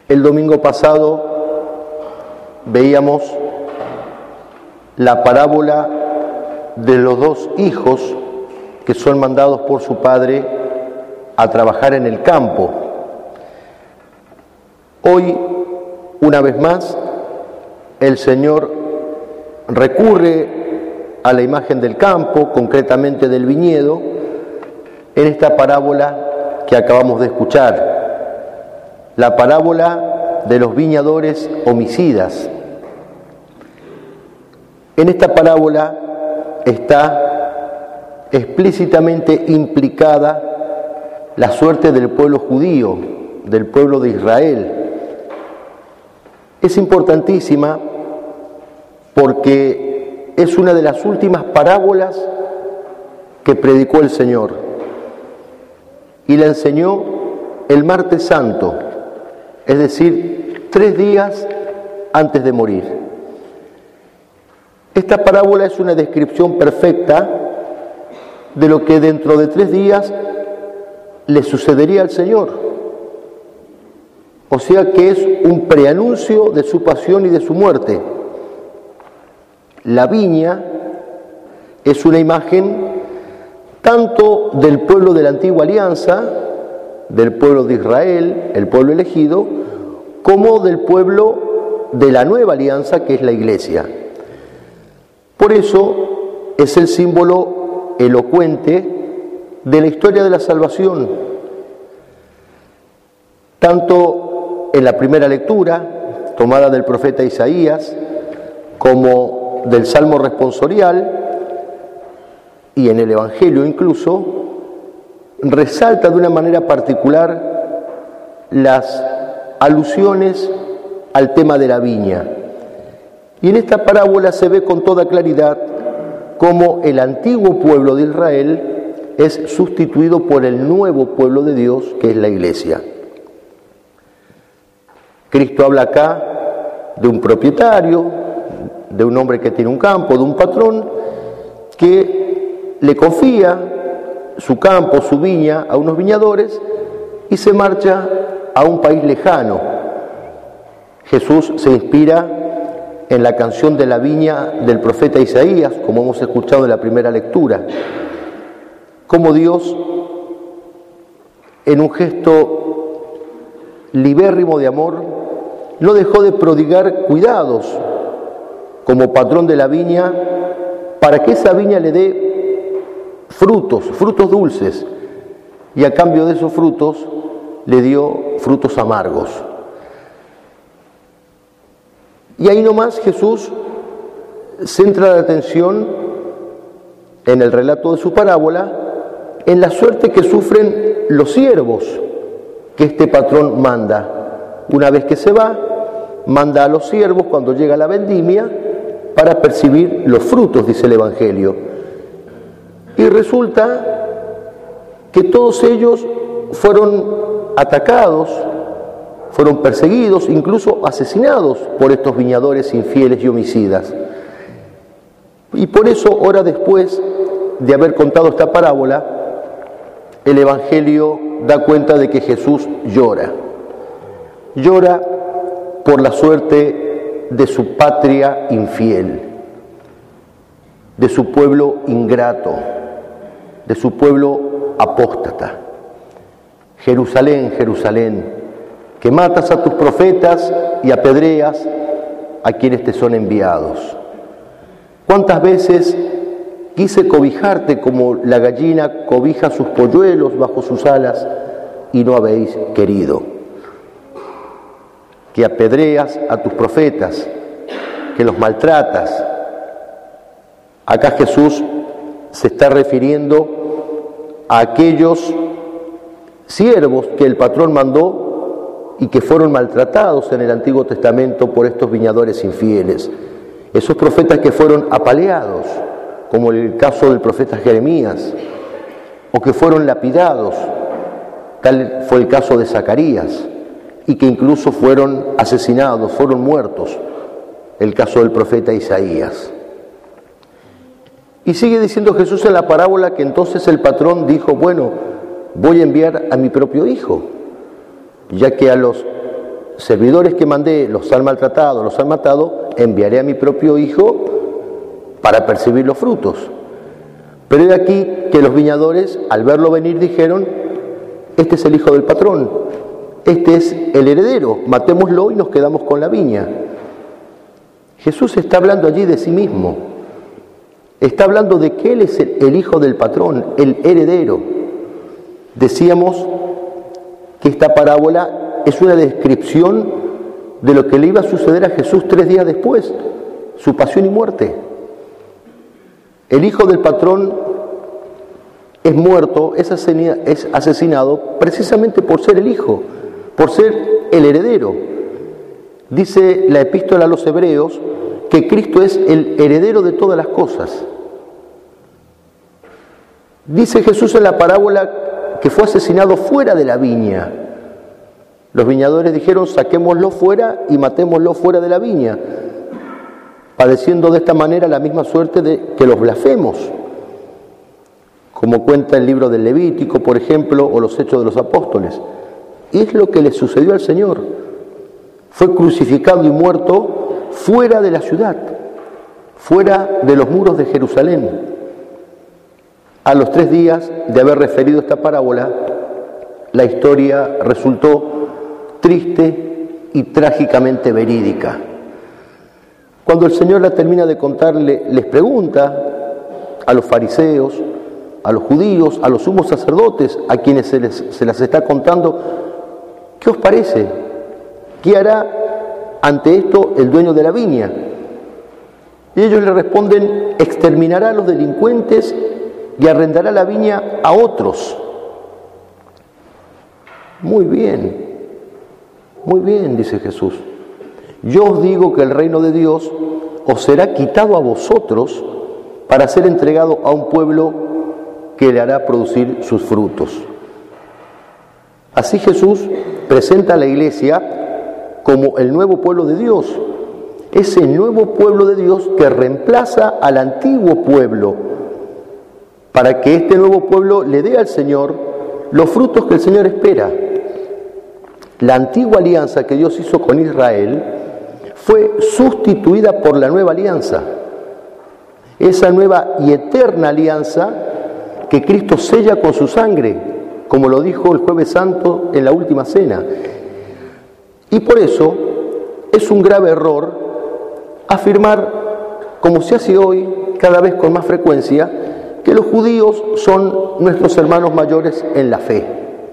El domingo pasado veíamos la parábola de los dos hijos que son mandados por su padre a trabajar en el campo. Hoy, una vez más, el Señor recurre a la imagen del campo, concretamente del viñedo, en esta parábola que acabamos de escuchar. La parábola de los viñadores homicidas. En esta parábola está explícitamente implicada la suerte del pueblo judío, del pueblo de Israel. Es importantísima porque es una de las últimas parábolas que predicó el Señor y la enseñó el martes santo, es decir, 3 días antes de morir. Esta parábola es una descripción perfecta de lo que dentro de 3 días le sucedería al Señor. O sea que es un preanuncio de su pasión y de su muerte. La viña es una imagen tanto del pueblo de la antigua alianza, del pueblo de Israel, el pueblo elegido, como del pueblo de la nueva alianza, que es la iglesia. Por eso es el símbolo elocuente de la historia de la salvación. Tanto en la primera lectura, tomada del profeta Isaías, como del Salmo responsorial, y en el Evangelio incluso, resalta de una manera particular las alusiones al tema de la viña. Y en esta parábola se ve con toda claridad cómo el antiguo pueblo de Israel es sustituido por el nuevo pueblo de Dios, que es la iglesia. Cristo habla acá de un propietario, de un hombre que tiene un campo, de un patrón que le confía su campo, su viña, a unos viñadores y se marcha a un país lejano. Jesús se inspira en la canción de la viña del profeta Isaías, como hemos escuchado en la primera lectura. Como Dios, en un gesto libérrimo de amor, no dejó de prodigar cuidados como patrón de la viña para que esa viña le dé frutos dulces, y a cambio de esos frutos le dio frutos amargos. Y ahí nomás Jesús centra la atención en el relato de su parábola en la suerte que sufren los siervos que este patrón manda. Una vez que se va, manda a los siervos cuando llega la vendimia para percibir los frutos, dice el Evangelio. Y resulta que todos ellos fueron atacados, fueron perseguidos, incluso asesinados por estos viñadores infieles y homicidas. Y por eso, horas después de haber contado esta parábola, el Evangelio da cuenta de que Jesús llora. Llora por la suerte de su patria infiel, de su pueblo ingrato, de su pueblo apóstata. Jerusalén, Jerusalén, que matas a tus profetas y apedreas a quienes te son enviados. ¿Cuántas veces quise cobijarte como la gallina cobija sus polluelos bajo sus alas y no habéis querido? Que apedreas a tus profetas, que los maltratas. Acá Jesús se está refiriendo a aquellos siervos que el patrón mandó y que fueron maltratados en el Antiguo Testamento por estos viñadores infieles. Esos profetas que fueron apaleados, como el caso del profeta Jeremías, o que fueron lapidados, tal fue el caso de Zacarías, y que incluso fueron asesinados, fueron muertos, el caso del profeta Isaías. Y sigue diciendo Jesús en la parábola que entonces el patrón dijo, bueno, voy a enviar a mi propio hijo, ya que a los servidores que mandé los han maltratado, los han matado, enviaré a mi propio hijo para percibir los frutos. Pero he aquí que los viñadores, al verlo venir, dijeron: este es el hijo del patrón, este es el heredero, matémoslo y nos quedamos con la viña. Jesús está hablando allí de sí mismo, está hablando de que Él es el hijo del patrón, el heredero. Decíamos que esta parábola es una descripción de lo que le iba a suceder a Jesús 3 días después, su pasión y muerte. El hijo del patrón es muerto, es asesinado precisamente por ser el hijo, por ser el heredero. Dice la epístola a los Hebreos que Cristo es el heredero de todas las cosas. Dice Jesús en la parábola que fue asesinado fuera de la viña. Los viñadores dijeron: saquémoslo fuera y matémoslo fuera de la viña, padeciendo de esta manera la misma suerte que los blasfemos, como cuenta el libro del Levítico, por ejemplo, o los Hechos de los Apóstoles. Y es lo que le sucedió al Señor. Fue crucificado y muerto fuera de la ciudad, fuera de los muros de Jerusalén. A los 3 días de haber referido esta parábola, la historia resultó triste y trágicamente verídica. Cuando el Señor la termina de contar, les pregunta a los fariseos, a los judíos, a los sumos sacerdotes, a quienes se las está contando: ¿qué os parece? ¿Qué hará ante esto el dueño de la viña? Y ellos le responden: exterminará a los delincuentes y arrendará la viña a otros. Muy bien, dice Jesús. Yo os digo que el reino de Dios os será quitado a vosotros para ser entregado a un pueblo que le hará producir sus frutos. Así Jesús presenta a la iglesia como el nuevo pueblo de Dios, ese nuevo pueblo de Dios que reemplaza al antiguo pueblo, para que este nuevo pueblo le dé al Señor los frutos que el Señor espera. La antigua alianza que Dios hizo con Israel fue sustituida por la nueva alianza, esa nueva y eterna alianza que Cristo sella con su sangre, como lo dijo el Jueves Santo en la última cena. Y por eso es un grave error afirmar, como se hace hoy cada vez con más frecuencia, que los judíos son nuestros hermanos mayores en la fe.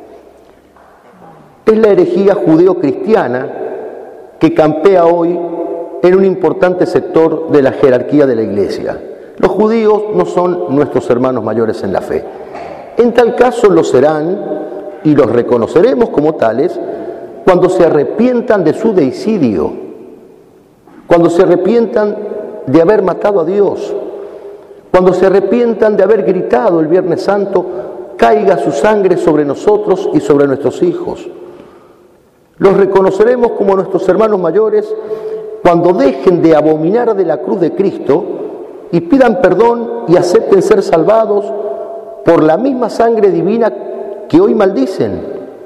Es la herejía judeo-cristiana que campea hoy en un importante sector de la jerarquía de la Iglesia. Los judíos no son nuestros hermanos mayores en la fe. En tal caso lo serán y los reconoceremos como tales cuando se arrepientan de su deicidio, cuando se arrepientan de haber matado a Dios, cuando se arrepientan de haber gritado el Viernes Santo: caiga su sangre sobre nosotros y sobre nuestros hijos. Los reconoceremos como nuestros hermanos mayores cuando dejen de abominar de la cruz de Cristo y pidan perdón y acepten ser salvados por la misma sangre divina que hoy maldicen.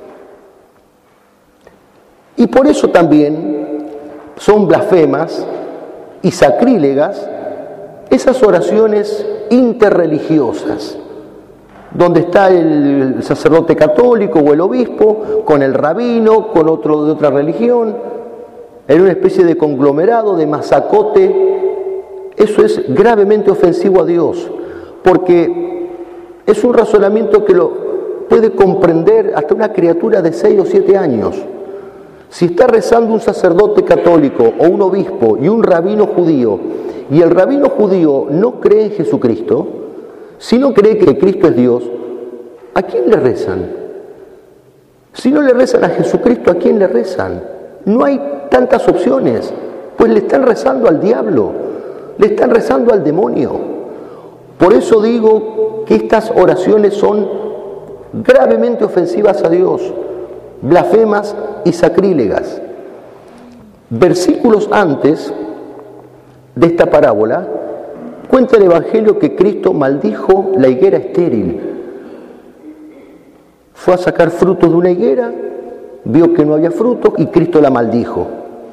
Y por eso también son blasfemas y sacrílegas esas oraciones interreligiosas, donde está el sacerdote católico o el obispo con el rabino, con otro de otra religión, en una especie de conglomerado, de masacote. Eso es gravemente ofensivo a Dios, porque es un razonamiento que lo puede comprender hasta una criatura de 6 o 7 años. Si está rezando un sacerdote católico o un obispo y un rabino judío, y el rabino judío no cree en Jesucristo, si no cree que Cristo es Dios, ¿a quién le rezan? Si no le rezan a Jesucristo, ¿a quién le rezan? No hay tantas opciones, pues le están rezando al diablo, le están rezando al demonio. Por eso digo que estas oraciones son gravemente ofensivas a Dios, blasfemas y sacrílegas. Versículos antes de esta parábola cuenta el Evangelio que Cristo maldijo la higuera estéril. Fue a sacar frutos de una higuera vio que no había frutos y Cristo la maldijo.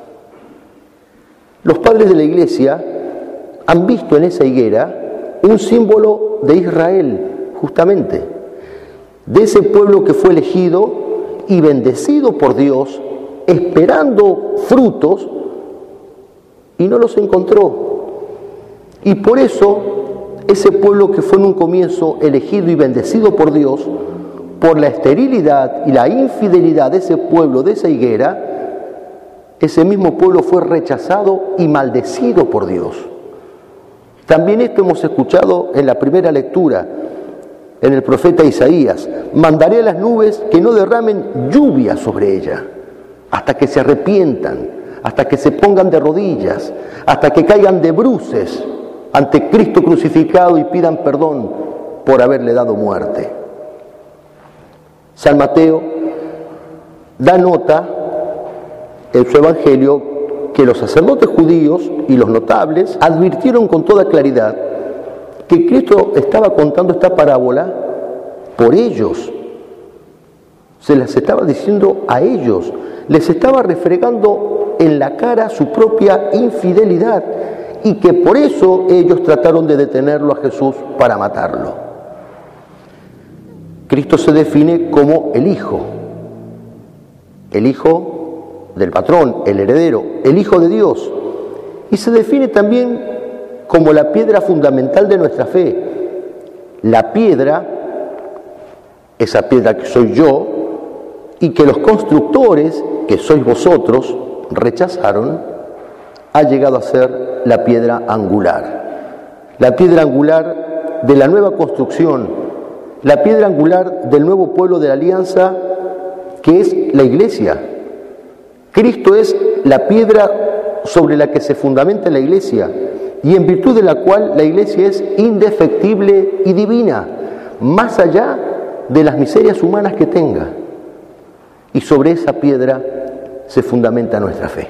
Los padres de la Iglesia han visto en esa higuera un símbolo de Israel, justamente, de ese pueblo que fue elegido y bendecido por Dios, esperando frutos, y no los encontró. Y por eso, ese pueblo que fue en un comienzo elegido y bendecido por Dios, por la esterilidad y la infidelidad de ese pueblo, de esa higuera, ese mismo pueblo fue rechazado y maldecido por Dios. También esto hemos escuchado en la primera lectura, en el profeta Isaías: mandaré a las nubes que no derramen lluvia sobre ella, hasta que se arrepientan, hasta que se pongan de rodillas, hasta que caigan de bruces ante Cristo crucificado y pidan perdón por haberle dado muerte. San Mateo da nota en su evangelio que los sacerdotes judíos y los notables advirtieron con toda claridad que Cristo estaba contando esta parábola por ellos. Se las estaba diciendo a ellos, les estaba refregando en la cara su propia infidelidad y que por eso ellos trataron de detenerlo a Jesús para matarlo. Cristo se define como el Hijo del patrón, el heredero, el Hijo de Dios, y se define también como la piedra fundamental de nuestra fe. La piedra, esa piedra que soy yo y que los constructores, que sois vosotros, rechazaron, ha llegado a ser la piedra angular de la nueva construcción, la piedra angular del nuevo pueblo de la alianza, que es la Iglesia. Cristo es la piedra sobre la que se fundamenta la Iglesia y en virtud de la cual la Iglesia es indefectible y divina, más allá de las miserias humanas que tenga. Y sobre esa piedra se fundamenta nuestra fe.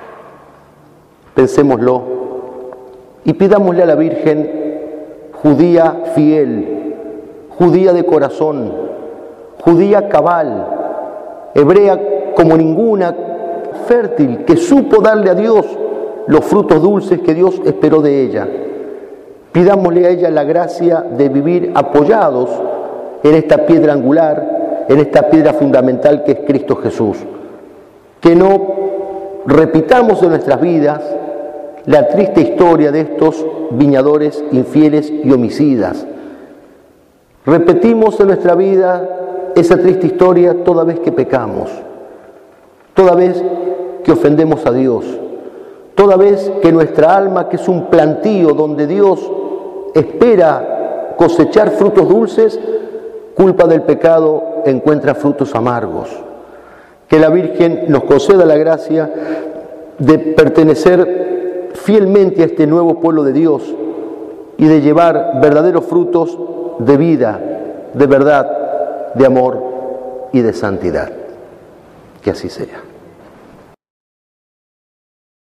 Pensémoslo y pidámosle a la Virgen, judía fiel, judía de corazón, judía cabal, hebrea como ninguna, fértil, que supo darle a Dios los frutos dulces que Dios esperó de ella. Pidámosle a ella la gracia de vivir apoyados en esta piedra angular, en esta piedra fundamental que es Cristo Jesús. Que no repitamos en nuestras vidas la triste historia de estos viñadores infieles y homicidas. Repetimos en nuestra vida esa triste historia toda vez que pecamos, toda vez que ofendemos a Dios, toda vez que nuestra alma, que es un plantío donde Dios espera cosechar frutos dulces, culpa del pecado encuentra frutos amargos. Que la Virgen nos conceda la gracia de pertenecer fielmente a este nuevo pueblo de Dios y de llevar verdaderos frutos de vida, de verdad, de amor y de santidad. Que así sea.